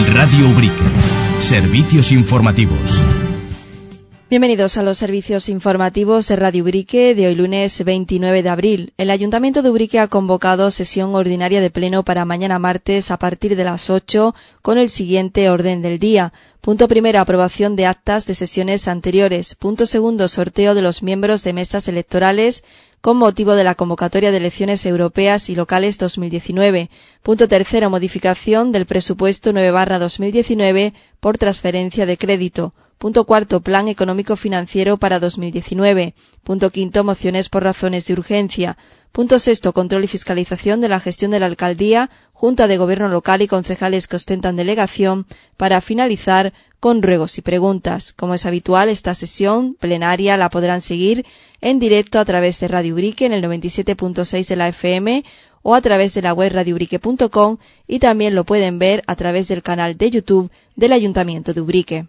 Radio Ubrique. Servicios informativos. Bienvenidos a los servicios informativos de Radio Ubrique de hoy lunes 29 de abril. El Ayuntamiento de Ubrique ha convocado sesión ordinaria de pleno para mañana martes a partir de las 8 con el siguiente orden del día. Punto primero, aprobación de actas de sesiones anteriores. Punto segundo, sorteo de los miembros de mesas electorales con motivo de la convocatoria de elecciones europeas y locales 2019. Punto tercero, modificación del presupuesto 9/2019 por transferencia de crédito. Punto cuarto, plan económico financiero para 2019. Punto quinto, mociones por razones de urgencia. Punto sexto, control y fiscalización de la gestión de la alcaldía, junta de gobierno local y concejales que ostentan delegación, para finalizar con ruegos y preguntas. Como es habitual, esta sesión plenaria la podrán seguir en directo a través de Radio Ubrique en el 97.6 de la FM o a través de la web radioubrique.com, y también lo pueden ver a través del canal de YouTube del Ayuntamiento de Ubrique.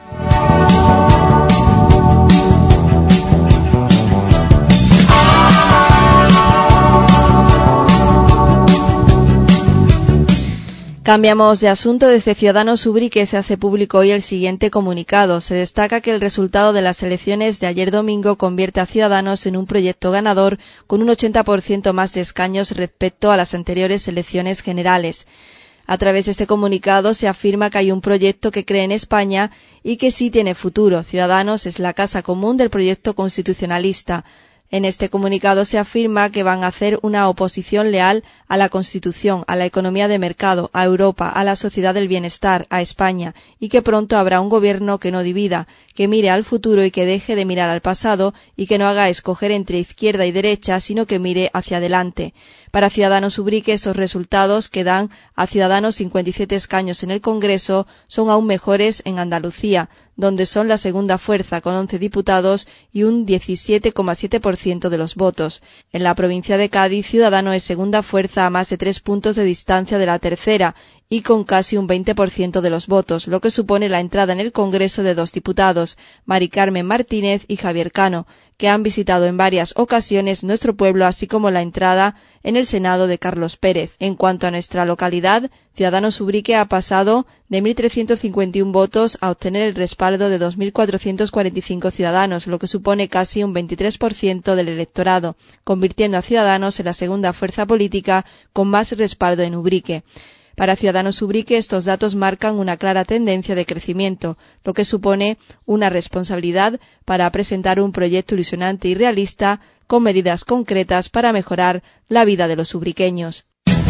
Cambiamos de asunto. Desde Ciudadanos Ubrique se hace público hoy el siguiente comunicado. Se destaca que el resultado de las elecciones de ayer domingo convierte a Ciudadanos en un proyecto ganador con un 80% más de escaños respecto a las anteriores elecciones generales. A través de este comunicado se afirma que hay un proyecto que cree en España y que sí tiene futuro. Ciudadanos es la casa común del proyecto constitucionalista. En este comunicado se afirma que van a hacer una oposición leal a la Constitución, a la economía de mercado, a Europa, a la sociedad del bienestar, a España, y que pronto habrá un gobierno que no divida, que mire al futuro y que deje de mirar al pasado y que no haga escoger entre izquierda y derecha, sino que mire hacia adelante. Para Ciudadanos Ubrique, estos resultados que dan a Ciudadanos 57 escaños en el Congreso son aún mejores en Andalucía, donde son la segunda fuerza con 11 diputados y un 17,7% de los votos. En la provincia de Cádiz, Ciudadanos es segunda fuerza a más de 3 puntos de distancia de la tercera y con casi un 20% de los votos, lo que supone la entrada en el Congreso de 2 diputados, Mari Carmen Martínez y Javier Cano, que han visitado en varias ocasiones nuestro pueblo, así como la entrada en el Senado de Carlos Pérez. En cuanto a nuestra localidad, Ciudadanos Ubrique ha pasado de 1.351 votos a obtener el respaldo de 2.445 ciudadanos, lo que supone casi un 23% del electorado, convirtiendo a Ciudadanos en la segunda fuerza política con más respaldo en Ubrique. Para Ciudadanos Ubrique, estos datos marcan una clara tendencia de crecimiento, lo que supone una responsabilidad para presentar un proyecto ilusionante y realista con medidas concretas para mejorar la vida de los ubriqueños.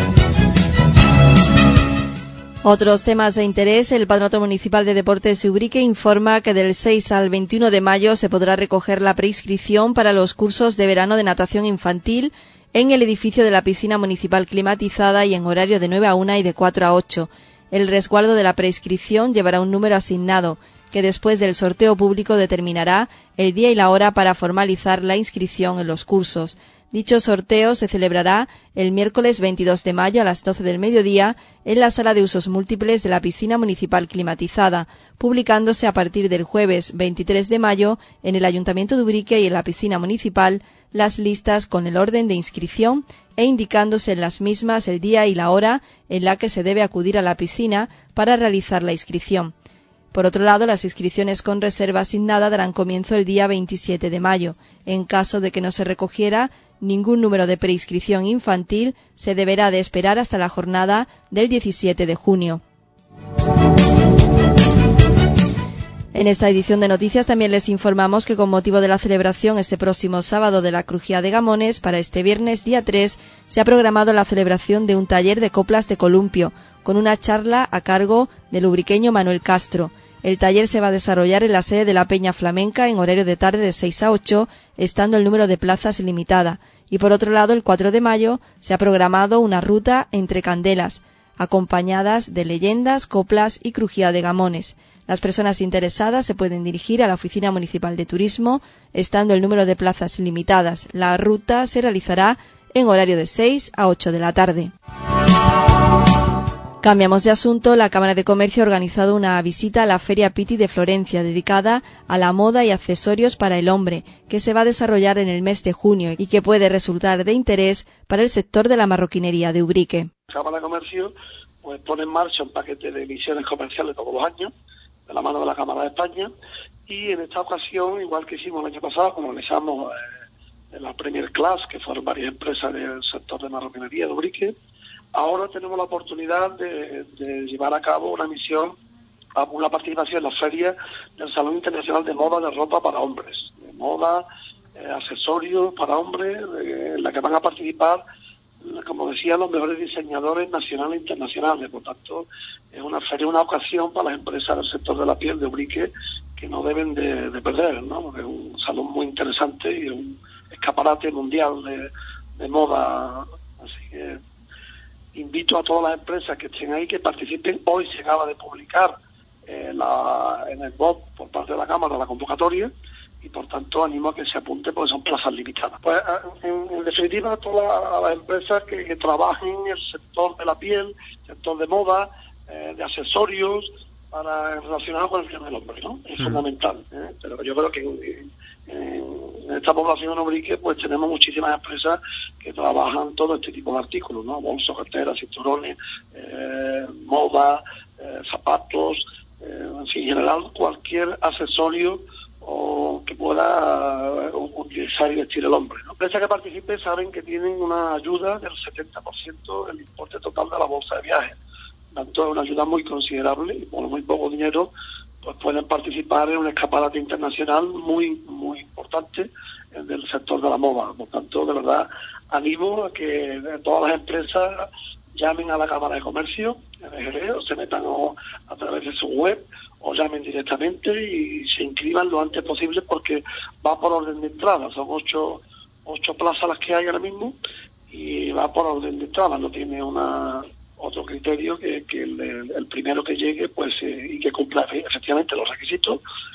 Otros temas de interés. El Patronato Municipal de Deportes de Ubrique informa que del 6 al 21 de mayo se podrá recoger la preinscripción para los cursos de verano de natación infantil en el edificio de la piscina municipal climatizada y en horario de 9 a 1 y de 4 a 8. El resguardo de la preinscripción llevará un número asignado, que después del sorteo público determinará el día y la hora para formalizar la inscripción en los cursos. Dicho sorteo se celebrará el miércoles 22 de mayo a las 12 del mediodía en la sala de usos múltiples de la piscina municipal climatizada, publicándose a partir del jueves 23 de mayo en el Ayuntamiento de Ubrique y en la piscina municipal las listas con el orden de inscripción e indicándose en las mismas el día y la hora en la que se debe acudir a la piscina para realizar la inscripción. Por otro lado, las inscripciones con reserva asignada darán comienzo el día 27 de mayo. En caso de que no se recogiera ningún número de preinscripción infantil, se deberá de esperar hasta la jornada del 17 de junio. En esta edición de noticias también les informamos que con motivo de la celebración este próximo sábado de la Crujía de Gamones, para este viernes día 3 se ha programado la celebración de un taller de coplas de columpio, con una charla a cargo del ubriqueño Manuel Castro. El taller se va a desarrollar en la sede de la Peña Flamenca en horario de tarde de 6 a 8, estando el número de plazas limitada. Y por otro lado, el 4 de mayo se ha programado una ruta entre candelas, acompañadas de leyendas, coplas y crujía de gamones. Las personas interesadas se pueden dirigir a la Oficina Municipal de Turismo, estando el número de plazas limitadas. La ruta se realizará en horario de 6 a 8 de la tarde. Cambiamos de asunto. La Cámara de Comercio ha organizado una visita a la Feria Pitti de Florencia, dedicada a la moda y accesorios para el hombre, que se va a desarrollar en el mes de junio y que puede resultar de interés para el sector de la marroquinería de Ubrique. La Cámara de Comercio pues pone en marcha un paquete de emisiones comerciales todos los años, de la mano de la Cámara de España, y en esta ocasión, igual que hicimos el año pasado, como realizamos en la Premier Class, que fueron varias empresas del sector de marroquinería, de Ubrique, ahora tenemos la oportunidad de llevar a cabo una participación en la feria del Salón Internacional de Moda de Ropa para Hombres, de moda, accesorios para hombres, en la que van a participar, como decía, los mejores diseñadores nacionales e internacionales. Por tanto, es una feria, una ocasión para las empresas del sector de la piel de Ubrique que no deben de perder, ¿no? Porque es un salón muy interesante y un escaparate mundial de moda. Así que invito a todas las empresas que estén ahí que participen. Hoy se acaba de publicar en el BOP por parte de la Cámara la convocatoria, y por tanto animo a que se apunte porque son plazas limitadas. Pues en definitiva, todas las empresas que trabajen en el sector de la piel, sector de moda, de accesorios, relacionados con el tema del hombre, ¿no? Es fundamental, ¿eh? Pero yo creo que en esta población de Ubrique pues tenemos muchísimas empresas que trabajan todo este tipo de artículos, ¿no? Bolsos, carteras, cinturones, moda, zapatos, en fin, en general cualquier accesorio o que pueda utilizar y vestir el hombre, ¿no? Las empresas que participen saben que tienen una ayuda del 70% del importe total de la bolsa de viaje. Tanto es una ayuda muy considerable y por muy poco dinero pues pueden participar en un escaparate internacional muy muy importante del sector de la moda. Por tanto, de verdad, animo a que todas las empresas llamen a la Cámara de Comercio o se metan a través de su web o llamen directamente y se inscriban lo antes posible, porque va por orden de entrada. Son ocho plazas las que hay ahora mismo y va por orden de entrada, no tiene otro criterio que el primero que llegue pues y que cumpla efectivamente los requisitos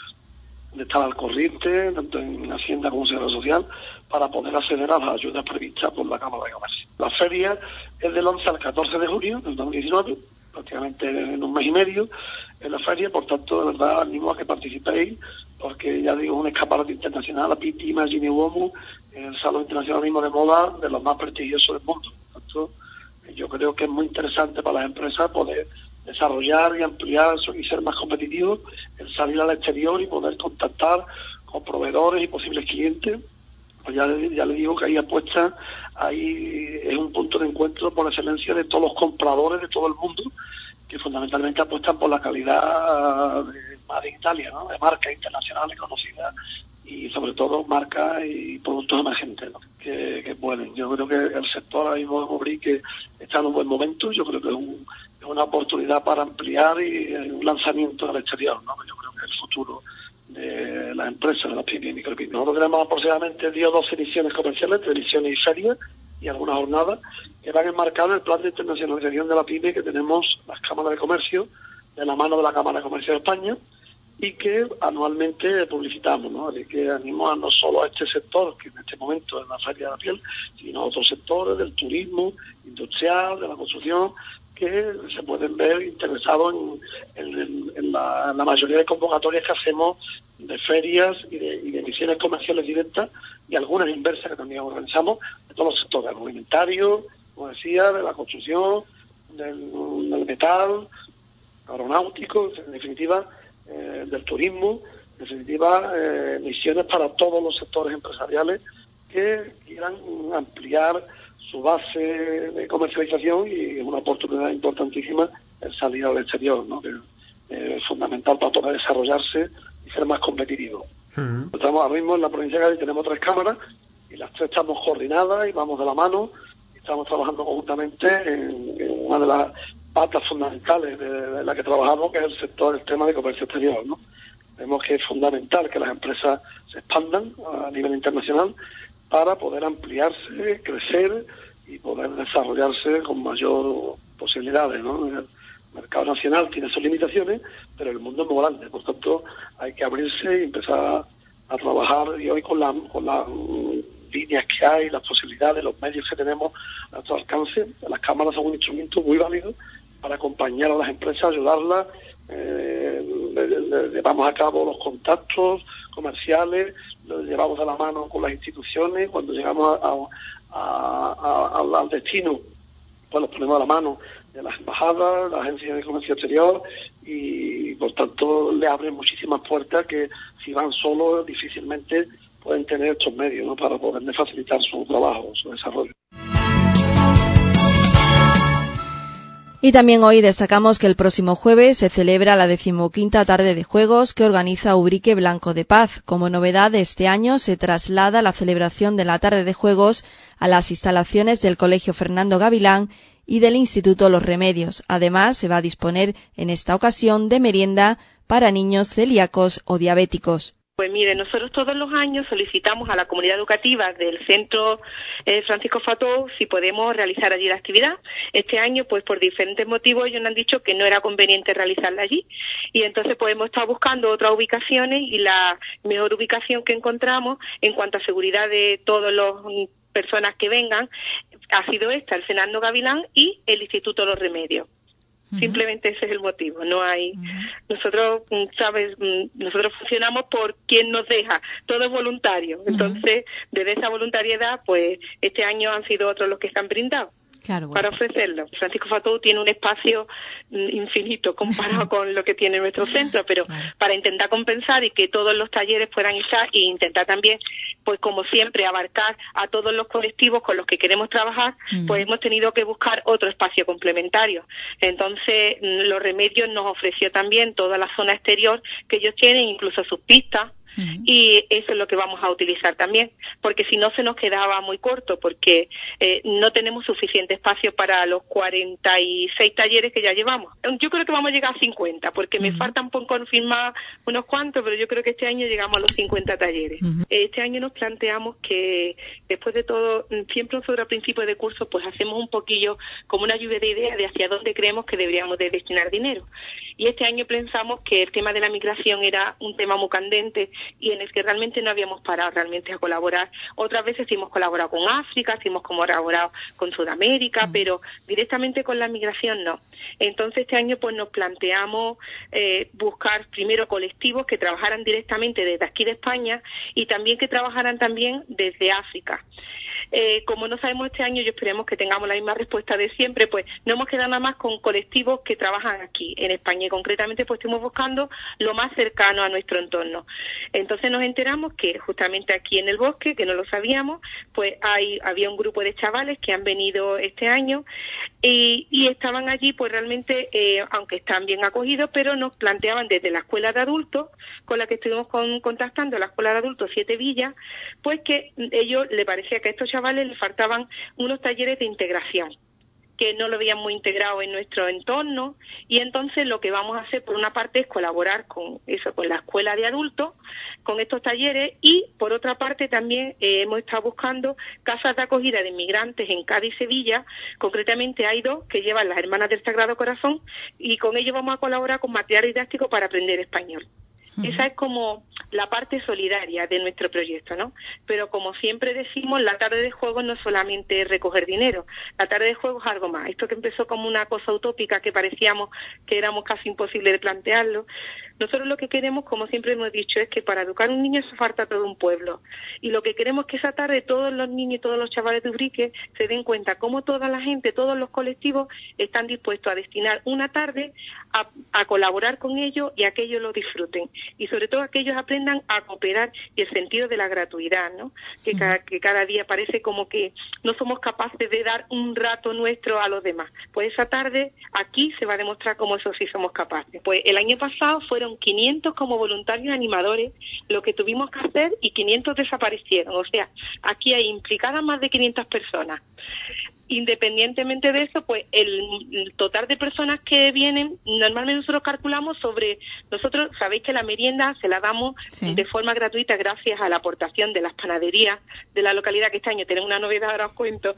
de estar al corriente tanto en Hacienda como en Seguridad Social para poder acceder a las ayudas previstas por la Cámara de Comercio. La feria es del 11 al 14 de junio del 2019, prácticamente en un mes y medio en la feria. Por tanto, de verdad, animo a que participéis, porque ya digo, es un escaparate internacional, la Pitti Immagine Uomo, el Salón Internacional de Moda de los más prestigiosos del mundo. Por tanto, yo creo que es muy interesante para las empresas poder desarrollar y ampliar y ser más competitivos, el salir al exterior y poder contactar con proveedores y posibles clientes. Pues ya le digo que ahí apuesta, ahí es un punto de encuentro por excelencia de todos los compradores de todo el mundo, que fundamentalmente apuestan por la calidad de Made in Italia, ¿no? De marcas internacionales conocidas y sobre todo marcas y productos emergentes, ¿no? que pueden. Yo creo que el sector ahí mismo de Ubrique está en un buen momento. Yo creo que es una oportunidad para ampliar y un lanzamiento al exterior, ¿no? Yo creo que es el futuro de las empresas, de las pymes y micropymes. Nosotros tenemos aproximadamente 10 o 12 ediciones comerciales, de ediciones y ferias y algunas jornadas que van enmarcadas en el plan de internacionalización de la pyme que tenemos las cámaras de comercio, de la mano de la Cámara de Comercio de España, y que anualmente publicitamos, ¿no? Así que animo a no solo a este sector, que en este momento es la Feria de la Piel, sino a otros sectores del turismo, industrial, de la construcción, que se pueden ver interesados en la mayoría de convocatorias que hacemos de ferias y de emisiones comerciales directas, y algunas inversas que también organizamos de todos los sectores, del alimentario, como decía, de la construcción, del metal, aeronáutico, en definitiva, del turismo, en definitiva, misiones para todos los sectores empresariales que quieran ampliar su base de comercialización, y es una oportunidad importantísima el salir al exterior, ¿no? Que es fundamental para poder desarrollarse y ser más competitivo. Estamos ahora mismo en la provincia de Cádiz, tenemos 3 cámaras y las 3 estamos coordinadas y vamos de la mano, y estamos trabajando conjuntamente en una de las patas fundamentales de la que trabajamos, que es el tema de comercio exterior, ¿no? Vemos que es fundamental que las empresas se expandan a nivel internacional para poder ampliarse, crecer y poder desarrollarse con mayor posibilidades, ¿no? El mercado nacional tiene sus limitaciones, pero el mundo es muy grande, por tanto hay que abrirse y empezar a trabajar, y hoy con las líneas que hay, las posibilidades, los medios que tenemos a nuestro alcance, las cámaras son un instrumento muy válido para acompañar a las empresas, ayudarlas, llevamos a cabo los contactos comerciales, los llevamos de la mano con las instituciones, cuando llegamos al destino, pues los ponemos a la mano las embajadas, las agencias de comercio exterior, y por tanto le abren muchísimas puertas que si van solos difícilmente pueden tener estos medios, ¿no?, para poderle facilitar su trabajo, su desarrollo. Y también hoy destacamos que el próximo jueves se celebra la 15ª tarde de juegos que organiza Ubrique Blanco de Paz. Como novedad de este año se traslada la celebración de la tarde de juegos a las instalaciones del Colegio Fernando Gavilán y del Instituto Los Remedios. Además, se va a disponer en esta ocasión de merienda para niños celíacos o diabéticos. Pues mire, nosotros todos los años solicitamos a la comunidad educativa del Centro Francisco Fatou si podemos realizar allí la actividad. Este año, pues por diferentes motivos, ellos nos han dicho que no era conveniente realizarla allí. Y entonces pues hemos estado buscando otras ubicaciones y la mejor ubicación que encontramos en cuanto a seguridad de todas las personas que vengan ha sido esta, el Fernando Gavilán y el Instituto Los Remedios. Simplemente ese es el motivo, no hay... Nosotros, ¿sabes? Nosotros funcionamos por quien nos deja, todo es voluntario. Entonces, desde esa voluntariedad, pues este año han sido otros los que están brindados. Claro, bueno, para ofrecerlo. Francisco Fatou tiene un espacio infinito comparado con lo que tiene nuestro centro, pero para intentar compensar y que todos los talleres puedan estar e intentar también, pues como siempre, abarcar a todos los colectivos con los que queremos trabajar, pues hemos tenido que buscar otro espacio complementario. Entonces, Los Remedios nos ofreció también toda la zona exterior que ellos tienen, incluso sus pistas, y eso es lo que vamos a utilizar también, porque si no se nos quedaba muy corto, porque no tenemos suficiente espacio para los 46 talleres que ya llevamos. Yo creo que vamos a llegar a 50, porque me faltan por confirmar unos cuantos, pero yo creo que este año llegamos a los 50 talleres. Este año nos planteamos que, después de todo, siempre nosotros a principio de curso, pues hacemos un poquillo como una lluvia de ideas de hacia dónde creemos que deberíamos de destinar dinero. Y este año pensamos que el tema de la migración era un tema muy candente y en el que realmente no habíamos parado realmente a colaborar. Otras veces hemos colaborado con África, hemos colaborado con Sudamérica, pero directamente con la migración no. Entonces este año pues nos planteamos buscar primero colectivos que trabajaran directamente desde aquí de España y también que trabajaran también desde África. Como no sabemos este año, y esperemos que tengamos la misma respuesta de siempre, pues no hemos quedado nada más con colectivos que trabajan aquí en España y concretamente pues estamos buscando lo más cercano a nuestro entorno. Entonces nos enteramos que justamente aquí en el bosque, que no lo sabíamos, pues había un grupo de chavales que han venido este año y estaban allí pues realmente, aunque están bien acogidos, pero nos planteaban desde la escuela de adultos, con la que estuvimos contactando, la escuela de adultos 7 Villas, pues que ellos les parecía que a estos chavales les faltaban unos talleres de integración, que no lo veían muy integrado en nuestro entorno, y entonces lo que vamos a hacer por una parte es colaborar con la escuela de adultos, con estos talleres, y por otra parte también hemos estado buscando casas de acogida de inmigrantes en Cádiz y Sevilla. Concretamente hay 2 que llevan las Hermanas del Sagrado Corazón y con ellos vamos a colaborar con material didáctico para aprender español. Esa es como la parte solidaria de nuestro proyecto, ¿no? Pero como siempre decimos, la tarde de juegos no solamente es recoger dinero, la tarde de juegos es algo más. Esto que empezó como una cosa utópica que parecíamos que éramos casi imposible de plantearlo, nosotros lo que queremos, como siempre hemos dicho, es que para educar a un niño hace falta todo un pueblo. Y lo que queremos es que esa tarde todos los niños y todos los chavales de Ubrique se den cuenta cómo toda la gente, todos los colectivos están dispuestos a destinar una tarde a colaborar con ellos y a que ellos lo disfruten. Y sobre todo a que ellos aprendan a cooperar y el sentido de la gratuidad, ¿no? Que cada día parece como que no somos capaces de dar un rato nuestro a los demás. Pues esa tarde aquí se va a demostrar cómo eso sí somos capaces. Pues el año pasado fueron 500 como voluntarios animadores lo que tuvimos que hacer y 500 desaparecieron. O sea, aquí hay implicadas más de 500 personas. Independientemente de eso, pues el total de personas que vienen, normalmente nosotros calculamos nosotros sabéis que la merienda se la damos de forma gratuita gracias a la aportación de las panaderías de la localidad, que este año tenemos una novedad, ahora os cuento,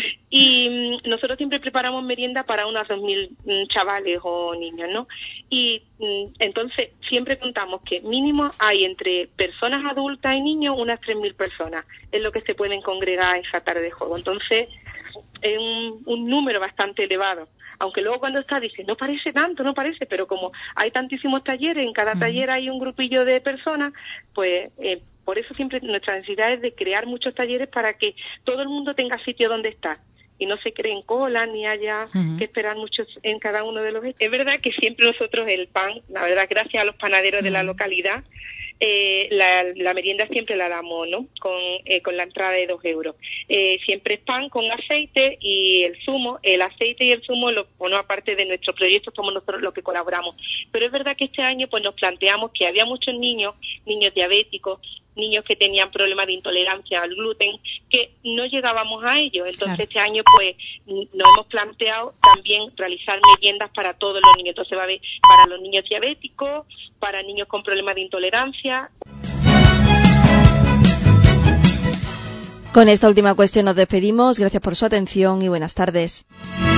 y nosotros siempre preparamos merienda para unos 2.000 chavales o niños, ¿no? Y entonces siempre contamos que mínimo hay entre personas adultas y niños unas 3.000 personas, es lo que se pueden congregar esa tarde de juego. Entonces es un número bastante elevado, aunque luego cuando está dice no parece tanto, no parece, pero como hay tantísimos talleres, en cada taller hay un grupillo de personas, pues por eso siempre nuestra necesidad es de crear muchos talleres para que todo el mundo tenga sitio donde estar y no se creen cola ni haya que esperar mucho en cada uno de los... Es verdad que siempre nosotros el pan, la verdad, gracias a los panaderos de la localidad, la merienda siempre la damos, ¿no? Con la entrada de 2 euros. Siempre es pan con aceite y el zumo. El aceite y el zumo aparte de nuestro proyecto, somos nosotros los que colaboramos. Pero es verdad que este año pues nos planteamos que había muchos niños diabéticos, niños que tenían problemas de intolerancia al gluten, que no llegábamos a ellos. Entonces Este año pues nos hemos planteado también realizar meriendas para todos los niños. Entonces va a haber para los niños diabéticos, para niños con problemas de intolerancia. Con esta última cuestión nos despedimos. Gracias por su atención y buenas tardes.